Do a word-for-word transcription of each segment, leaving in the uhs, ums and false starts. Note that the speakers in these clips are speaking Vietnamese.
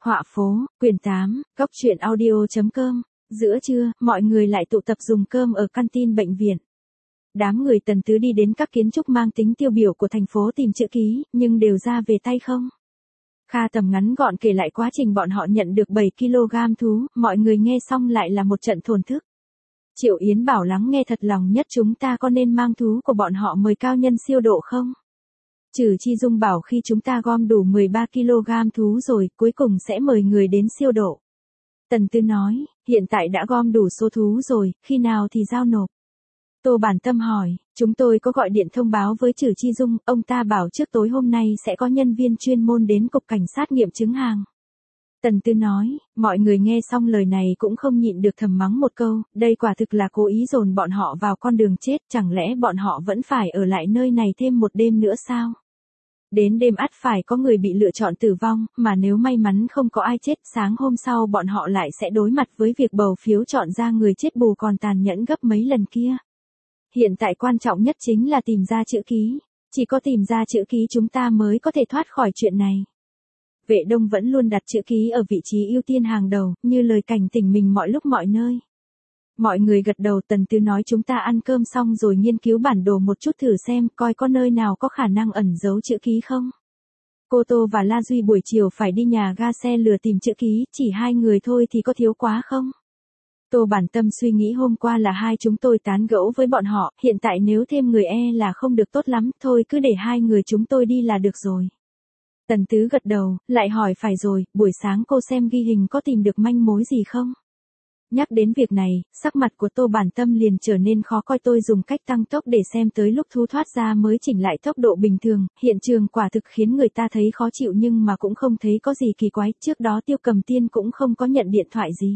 Họa phố, quyển tám, góc truyện audio.com. Giữa trưa, mọi người lại tụ tập dùng cơm ở canteen bệnh viện. Đám người Tần Tứ đi đến các kiến trúc mang tính tiêu biểu của thành phố tìm chữ ký, nhưng đều ra về tay không. Kha Tầm ngắn gọn kể lại quá trình bọn họ nhận được bảy ki lô gam thú, mọi người nghe xong lại là một trận thổn thức. Triệu Yến bảo lắng nghe thật lòng nhất, chúng ta có nên mang thú của bọn họ mời cao nhân siêu độ không? Trừ Chi Dung bảo khi chúng ta gom đủ mười ba ki lô gam thú rồi, cuối cùng sẽ mời người đến siêu độ. Tần Tư nói, hiện tại đã gom đủ số thú rồi, khi nào thì giao nộp? Tô Bản Tâm hỏi, chúng tôi có gọi điện thông báo với Trừ Chi Dung, ông ta bảo trước tối hôm nay sẽ có nhân viên chuyên môn đến cục cảnh sát nghiệm chứng hàng. Tần Tư nói, mọi người nghe xong lời này cũng không nhịn được thầm mắng một câu, đây quả thực là cố ý dồn bọn họ vào con đường chết, chẳng lẽ bọn họ vẫn phải ở lại nơi này thêm một đêm nữa sao? Đến đêm ắt phải có người bị lựa chọn tử vong, mà nếu may mắn không có ai chết, sáng hôm sau bọn họ lại sẽ đối mặt với việc bầu phiếu chọn ra người chết bù còn tàn nhẫn gấp mấy lần kia. Hiện tại quan trọng nhất chính là tìm ra chữ ký, chỉ có tìm ra chữ ký chúng ta mới có thể thoát khỏi chuyện này. Vệ Đông vẫn luôn đặt chữ ký ở vị trí ưu tiên hàng đầu, như lời cảnh tỉnh mình mọi lúc mọi nơi. Mọi người gật đầu. Tần Tư nói chúng ta ăn cơm xong rồi nghiên cứu bản đồ một chút thử xem, coi có nơi nào có khả năng ẩn giấu chữ ký không. Cô Tô và La Duy buổi chiều phải đi nhà ga xe lửa tìm chữ ký, chỉ hai người thôi thì có thiếu quá không? Tô Bản Tâm suy nghĩ hôm qua là hai chúng tôi tán gẫu với bọn họ, hiện tại nếu thêm người e là không được tốt lắm, thôi cứ để hai người chúng tôi đi là được rồi. Tần Tứ gật đầu, lại hỏi phải rồi, buổi sáng cô xem ghi hình có tìm được manh mối gì không? Nhắc đến việc này, sắc mặt của Tô Bản Tâm liền trở nên khó coi. Tôi dùng cách tăng tốc để xem tới lúc thú thoát ra mới chỉnh lại tốc độ bình thường, hiện trường quả thực khiến người ta thấy khó chịu nhưng mà cũng không thấy có gì kỳ quái, trước đó Tiêu Cầm Tiên cũng không có nhận điện thoại gì.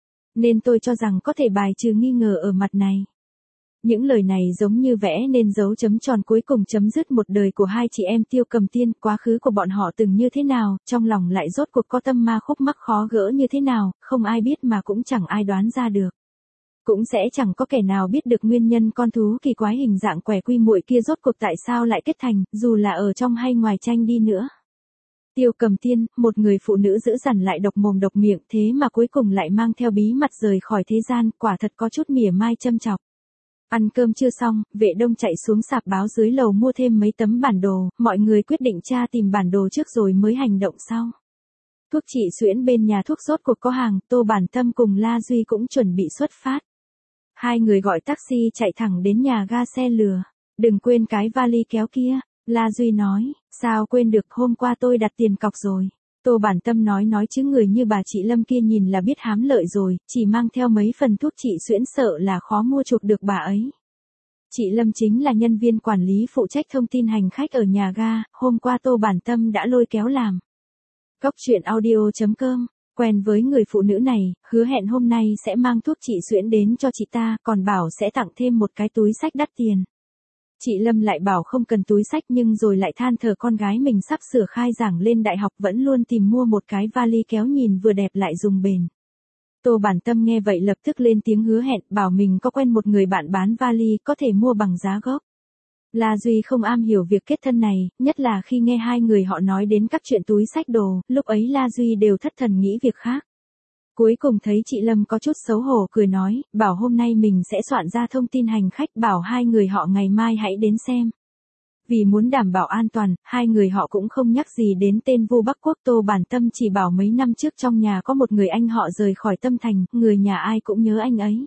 Nên tôi cho rằng có thể bài trừ nghi ngờ ở mặt này. Những lời này giống như vẽ nên dấu chấm tròn cuối cùng chấm dứt một đời của hai chị em Tiêu Cầm Tiên, quá khứ của bọn họ từng như thế nào, trong lòng lại rốt cuộc có tâm ma khúc mắc khó gỡ như thế nào, không ai biết mà cũng chẳng ai đoán ra được. Cũng sẽ chẳng có kẻ nào biết được nguyên nhân con thú kỳ quái hình dạng quẻ quy muội kia rốt cuộc tại sao lại kết thành, dù là ở trong hay ngoài tranh đi nữa. Tiêu Cầm Tiên, một người phụ nữ dữ dằn lại độc mồm độc miệng, thế mà cuối cùng lại mang theo bí mật rời khỏi thế gian, quả thật có chút mỉa mai châm chọc. Ăn cơm chưa xong, Vệ Đông chạy xuống sạp báo dưới lầu mua thêm mấy tấm bản đồ, mọi người quyết định tra tìm bản đồ trước rồi mới hành động sau. Thuốc trị suyễn bên nhà thuốc rốt cuộc có hàng, Tô Bản Tâm cùng La Duy cũng chuẩn bị xuất phát. Hai người gọi taxi chạy thẳng đến nhà ga xe lửa. Đừng quên cái vali kéo kia, La Duy nói, sao quên được, hôm qua tôi đặt tiền cọc rồi. Tô Bản Tâm nói nói chứ người như bà chị Lâm kia nhìn là biết hám lợi rồi, chỉ mang theo mấy phần thuốc trị suyễn sợ là khó mua chuộc được bà ấy. Chị Lâm chính là nhân viên quản lý phụ trách thông tin hành khách ở nhà ga, hôm qua Tô Bản Tâm đã lôi kéo làm. Góc truyện audio.com, quen với người phụ nữ này, hứa hẹn hôm nay sẽ mang thuốc trị suyễn đến cho chị ta, còn bảo sẽ tặng thêm một cái túi xách đắt tiền. Chị Lâm lại bảo không cần túi xách nhưng rồi lại than thở con gái mình sắp sửa khai giảng lên đại học vẫn luôn tìm mua một cái vali kéo nhìn vừa đẹp lại dùng bền. Tô Bản Tâm nghe vậy lập tức lên tiếng hứa hẹn, bảo mình có quen một người bạn bán vali có thể mua bằng giá gốc. La Duy không am hiểu việc kết thân này, nhất là khi nghe hai người họ nói đến các chuyện túi xách đồ, lúc ấy La Duy đều thất thần nghĩ việc khác. Cuối cùng thấy chị Lâm có chút xấu hổ cười nói, bảo hôm nay mình sẽ soạn ra thông tin hành khách, bảo hai người họ ngày mai hãy đến xem. Vì muốn đảm bảo an toàn, hai người họ cũng không nhắc gì đến tên Vu Bắc Quốc. Tô Bản Tâm chỉ bảo mấy năm trước trong nhà có một người anh họ rời khỏi Tâm Thành, người nhà ai cũng nhớ anh ấy.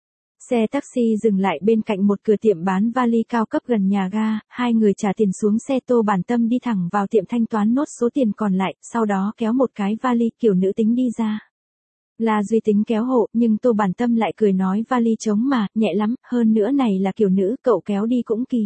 Xe taxi dừng lại bên cạnh một cửa tiệm bán vali cao cấp gần nhà ga, hai người trả tiền xuống xe. Tô Bản Tâm đi thẳng vào tiệm thanh toán nốt số tiền còn lại, sau đó kéo một cái vali kiểu nữ tính đi ra. La Duy tính kéo hộ, nhưng Tô Bản Tâm lại cười nói vali trống mà, nhẹ lắm, hơn nữa này là kiểu nữ, cậu kéo đi cũng kỳ.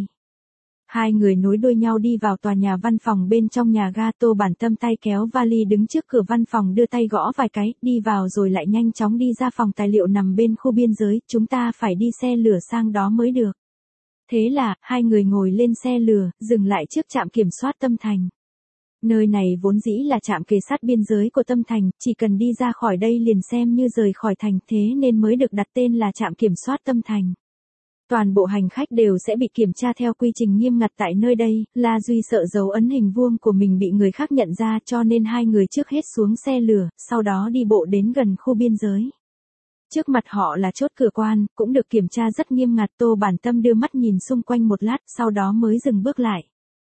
Hai người nối đuôi nhau đi vào tòa nhà văn phòng bên trong nhà ga. Tô Bản Tâm tay kéo vali đứng trước cửa văn phòng đưa tay gõ vài cái, đi vào rồi lại nhanh chóng đi ra phòng tài liệu nằm bên khu biên giới, chúng ta phải đi xe lửa sang đó mới được. Thế là, hai người ngồi lên xe lửa, dừng lại trước trạm kiểm soát Tâm Thành. Nơi này vốn dĩ là trạm kề sát biên giới của Tâm Thành, chỉ cần đi ra khỏi đây liền xem như rời khỏi thành, thế nên mới được đặt tên là trạm kiểm soát Tâm Thành. Toàn bộ hành khách đều sẽ bị kiểm tra theo quy trình nghiêm ngặt tại nơi đây, La Duy sợ dấu ấn hình vuông của mình bị người khác nhận ra cho nên hai người trước hết xuống xe lửa, sau đó đi bộ đến gần khu biên giới. Trước mặt họ là chốt cửa quan, cũng được kiểm tra rất nghiêm ngặt. Tô Bản Tâm đưa mắt nhìn xung quanh một lát, sau đó mới dừng bước lại.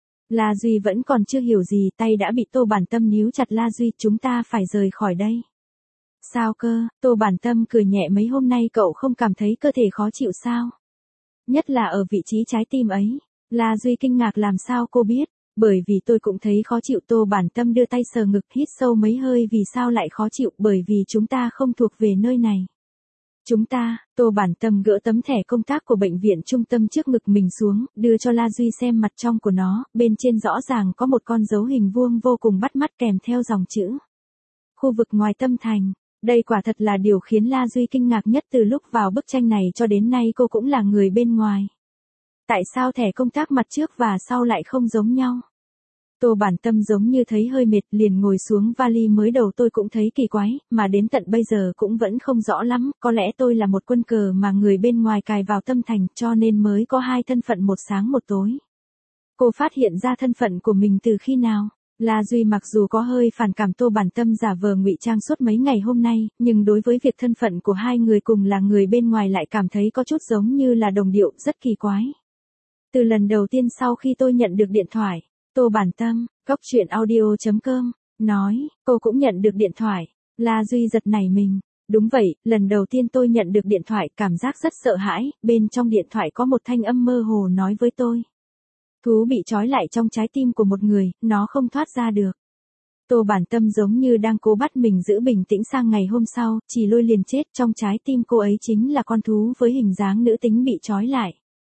La Duy vẫn còn chưa hiểu gì, tay đã bị Tô Bản Tâm níu chặt. La Duy, chúng ta phải rời khỏi đây. Sao cơ? Tô Bản Tâm cười nhẹ, mấy hôm nay cậu không cảm thấy cơ thể khó chịu sao? Nhất là ở vị trí trái tim ấy. La Duy kinh ngạc, làm sao cô biết? Bởi vì tôi cũng thấy khó chịu. Tô Bản Tâm đưa tay sờ ngực, hít sâu mấy hơi. Vì sao lại khó chịu? Bởi vì chúng ta không thuộc về nơi này. Chúng ta, Tô Bản Tâm gỡ tấm thẻ công tác của bệnh viện trung tâm trước ngực mình xuống, đưa cho La Duy xem mặt trong của nó, bên trên rõ ràng có một con dấu hình vuông vô cùng bắt mắt kèm theo dòng chữ. Khu vực ngoài tâm thành. Đây quả thật là điều khiến La Duy kinh ngạc nhất. Từ lúc vào bức tranh này cho đến nay cô cũng là người bên ngoài. Tại sao thẻ công tác mặt trước và sau lại không giống nhau? Tô Bản Tâm giống như thấy hơi mệt, liền ngồi xuống vali. Mới đầu tôi cũng thấy kỳ quái, mà đến tận bây giờ cũng vẫn không rõ lắm, có lẽ tôi là một quân cờ mà người bên ngoài cài vào tâm thành, cho nên mới có hai thân phận, một sáng một tối. Cô phát hiện ra thân phận của mình từ khi nào? La Duy mặc dù có hơi phản cảm Tô Bản Tâm giả vờ ngụy trang suốt mấy ngày hôm nay, nhưng đối với việc thân phận của hai người cùng là người bên ngoài lại cảm thấy có chút giống như là đồng điệu, rất kỳ quái. Từ lần đầu tiên sau khi tôi nhận được điện thoại, Tô Bản Tâm, góc truyện audio chấm com, nói, cô cũng nhận được điện thoại. La Duy giật nảy mình. Đúng vậy, lần đầu tiên tôi nhận được điện thoại, cảm giác rất sợ hãi. Bên trong điện thoại có một thanh âm mơ hồ nói với tôi. Thú bị trói lại trong trái tim của một người, nó không thoát ra được. Tô Bản Tâm giống như đang cố bắt mình giữ bình tĩnh. Sang ngày hôm sau, chỉ lôi liền chết. Trong trái tim cô ấy chính là con thú với hình dáng nữ tính bị trói lại.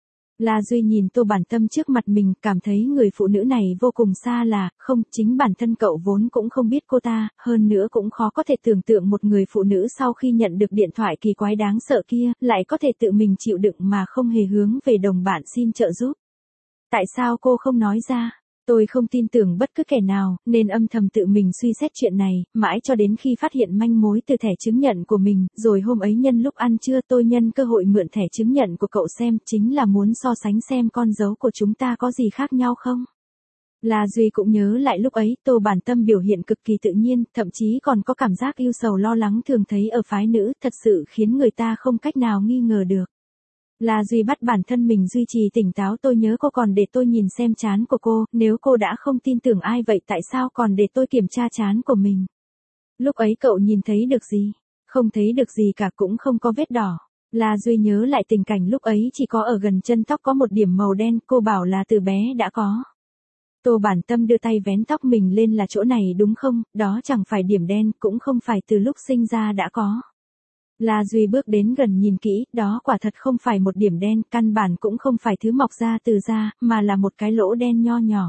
La Duy nhìn Tô Bản Tâm trước mặt mình, cảm thấy người phụ nữ này vô cùng xa lạ. Không, chính bản thân cậu vốn cũng không biết cô ta, hơn nữa cũng khó có thể tưởng tượng một người phụ nữ sau khi nhận được điện thoại kỳ quái đáng sợ kia, lại có thể tự mình chịu đựng mà không hề hướng về đồng bạn xin trợ giúp. Tại sao cô không nói ra? Tôi không tin tưởng bất cứ kẻ nào, nên âm thầm tự mình suy xét chuyện này, mãi cho đến khi phát hiện manh mối từ thẻ chứng nhận của mình, rồi hôm ấy nhân lúc ăn trưa tôi nhân cơ hội mượn thẻ chứng nhận của cậu xem, chính là muốn so sánh xem con dấu của chúng ta có gì khác nhau không? La Duy cũng nhớ lại lúc ấy, Tô Bản Tâm biểu hiện cực kỳ tự nhiên, thậm chí còn có cảm giác ưu sầu lo lắng thường thấy ở phái nữ, thật sự khiến người ta không cách nào nghi ngờ được. La Duy bắt bản thân mình duy trì tỉnh táo. Tôi nhớ cô còn để tôi nhìn xem trán của cô, nếu cô đã không tin tưởng ai vậy tại sao còn để tôi kiểm tra trán của mình? Lúc ấy cậu nhìn thấy được gì? Không thấy được gì cả, cũng không có vết đỏ. La Duy nhớ lại tình cảnh lúc ấy, chỉ có ở gần chân tóc có một điểm màu đen, cô bảo là từ bé đã có. Tô Bản Tâm đưa tay vén tóc mình lên, là chỗ này đúng không? Đó chẳng phải điểm đen, cũng không phải từ lúc sinh ra đã có. La Duy bước đến gần nhìn kỹ, đó quả thật không phải một điểm đen, căn bản cũng không phải thứ mọc ra từ da, mà là một cái lỗ đen nho nhỏ.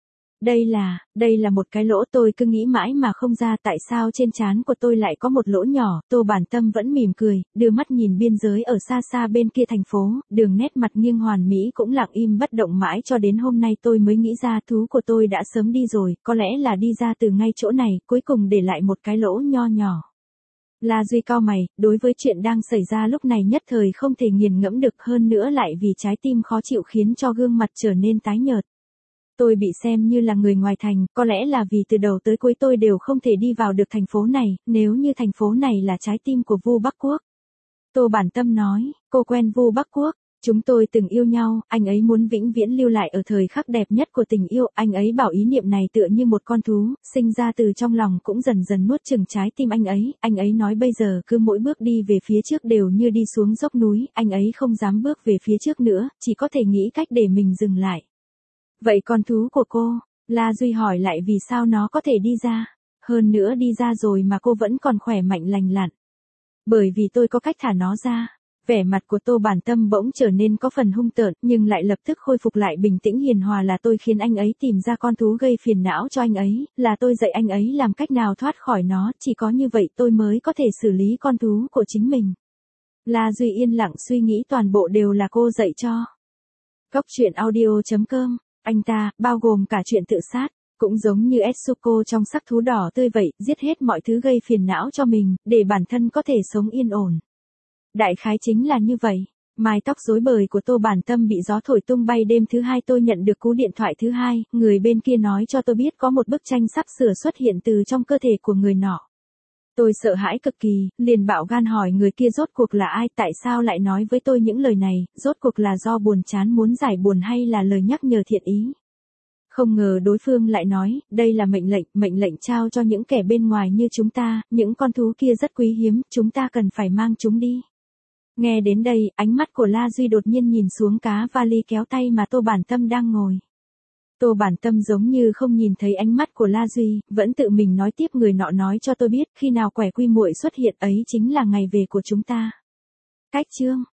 Đây là, đây là một cái lỗ. Tôi cứ nghĩ mãi mà không ra tại sao trên trán của tôi lại có một lỗ nhỏ. Tô Bản Tâm vẫn mỉm cười, đưa mắt nhìn biên giới ở xa xa bên kia thành phố, đường nét mặt nghiêng hoàn mỹ cũng lặng im bất động mãi cho đến hôm nay tôi mới nghĩ ra thú của tôi đã sớm đi rồi, có lẽ là đi ra từ ngay chỗ này, cuối cùng để lại một cái lỗ nho nhỏ. La Duy cau mày, đối với chuyện đang xảy ra lúc này nhất thời không thể nghiền ngẫm được, hơn nữa lại vì trái tim khó chịu khiến cho gương mặt trở nên tái nhợt. Tôi bị xem như là người ngoài thành, có lẽ là vì từ đầu tới cuối tôi đều không thể đi vào được thành phố này, nếu như thành phố này là trái tim của Vu Bắc Quốc. Tô Bản Tâm nói, cô quen Vu Bắc Quốc. Chúng tôi từng yêu nhau, anh ấy muốn vĩnh viễn lưu lại ở thời khắc đẹp nhất của tình yêu, anh ấy bảo ý niệm này tựa như một con thú, sinh ra từ trong lòng cũng dần dần nuốt chửng trái tim anh ấy, anh ấy nói bây giờ cứ mỗi bước đi về phía trước đều như đi xuống dốc núi, anh ấy không dám bước về phía trước nữa, chỉ có thể nghĩ cách để mình dừng lại. Vậy con thú của cô? La Duy hỏi lại, vì sao nó có thể đi ra? Hơn nữa đi ra rồi mà cô vẫn còn khỏe mạnh lành lặn. Bởi vì tôi có cách thả nó ra. Vẻ mặt của Tô Bản Tâm bỗng trở nên có phần hung tợn, nhưng lại lập tức khôi phục lại bình tĩnh hiền hòa, là tôi khiến anh ấy tìm ra con thú gây phiền não cho anh ấy, là tôi dạy anh ấy làm cách nào thoát khỏi nó, chỉ có như vậy tôi mới có thể xử lý con thú của chính mình. La Duy yên lặng suy nghĩ, toàn bộ đều là cô dạy cho. Góc truyện audio chấm com, anh ta, bao gồm cả chuyện tự sát, cũng giống như Etsuko trong Sắc thú đỏ tươi vậy, giết hết mọi thứ gây phiền não cho mình, để bản thân có thể sống yên ổn. Đại khái chính là như vậy. Mái tóc rối bời của Tô Bản Tâm bị gió thổi tung bay. Đêm thứ hai tôi nhận được cú điện thoại thứ hai, người bên kia nói cho tôi biết có một bức tranh sắp sửa xuất hiện từ trong cơ thể của người nọ. Tôi sợ hãi cực kỳ, liền bạo gan hỏi người kia rốt cuộc là ai, tại sao lại nói với tôi những lời này, rốt cuộc là do buồn chán muốn giải buồn hay là lời nhắc nhở thiện ý. Không ngờ đối phương lại nói, đây là mệnh lệnh, mệnh lệnh trao cho những kẻ bên ngoài như chúng ta, những con thú kia rất quý hiếm, chúng ta cần phải mang chúng đi. Nghe đến đây, ánh mắt của La Duy đột nhiên nhìn xuống cá vali kéo tay mà Tô Bản Tâm đang ngồi. Tô Bản Tâm giống như không nhìn thấy ánh mắt của La Duy, vẫn tự mình nói tiếp, người nọ nói cho tôi biết, khi nào quẻ quy muội xuất hiện ấy chính là ngày về của chúng ta. Cách chương